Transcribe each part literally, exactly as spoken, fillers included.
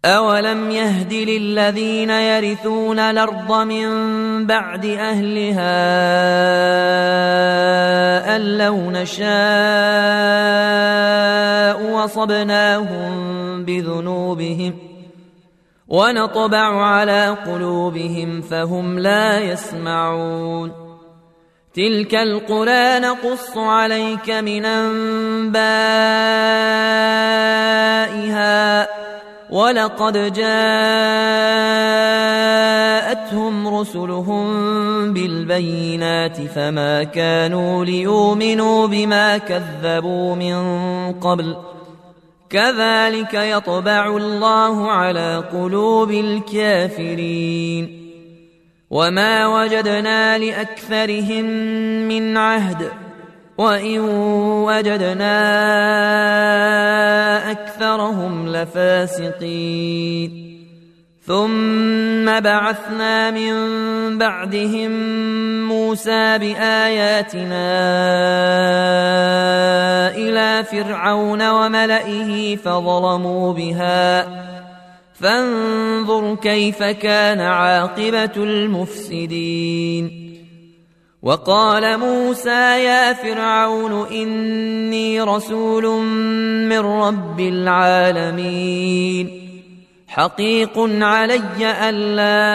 أولم يهد للذين يرثون الأرض من بعد أهلها أن لو نشاء وصبناهم بذنوبهم ونطبع على قلوبهم فهم لا يسمعون تلك القرى نقص عليك من أنبائها ولقد جاءتهم رسلهم بالبينات فما كانوا ليؤمنوا بما كذبوا من قبل كذلك يطبع الله على قلوب الكافرين وما وجدنا لأكثرهم من عهد وإن وجدنا أكثرهم لفاسقين ثم بعثنا من بعدهم موسى بآياتنا إلى فرعون وملئه فظلموا بها فانظر كيف كان عاقبة المفسدين وقال موسى يا فرعون إني رسول من رب العالمين حقيق علي ألا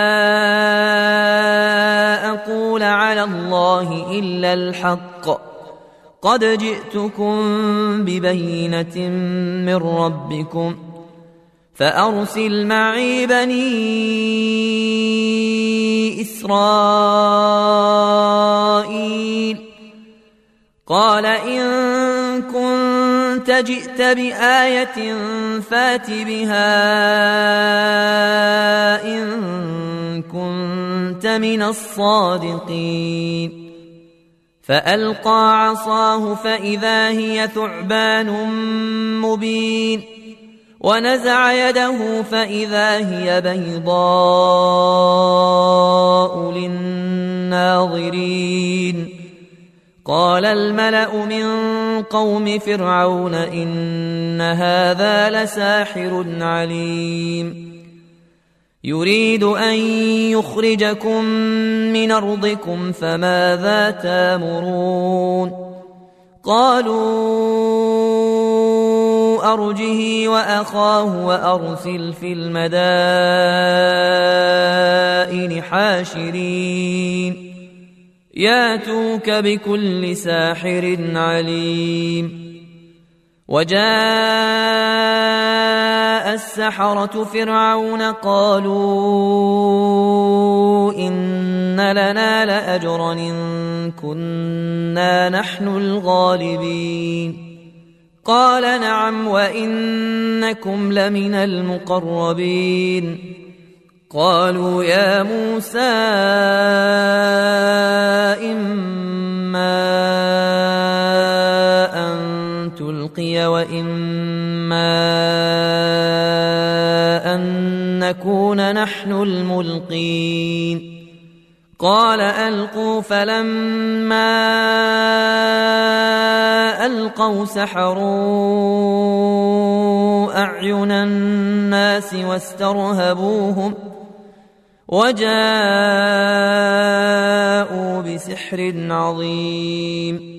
أقول على الله إلا الحق قد جئتكم ببينة من ربكم فأرسل معي بني إسرائيل قال إن كنت جئت بآية فات بها إن كنت من الصادقين فألقى عصاه فإذا هي ثعبان مبين ونزع يده فإذا هي بيضاء للناظرين قال الملأ من قوم فرعون إن هذا لساحر عليم يريد أن يخرجكم من أرضكم فماذا تأمرون قالوا أرجه وأخاه وأرسل في المدائن حاشرين ياتوك بكل ساحر عليم وجاء السحرة فرعون قالوا إن لنا لأجرا إن كنا نحن الغالبين قال نعم وإنكم لمن المقربين قالوا يا موسى إما أن تلقي وإما أن نكون نحن الملقين قال ألقوا فلما ألقوا سحروا أعين الناس واسترهبوهم وجاءوا بسحر عظيم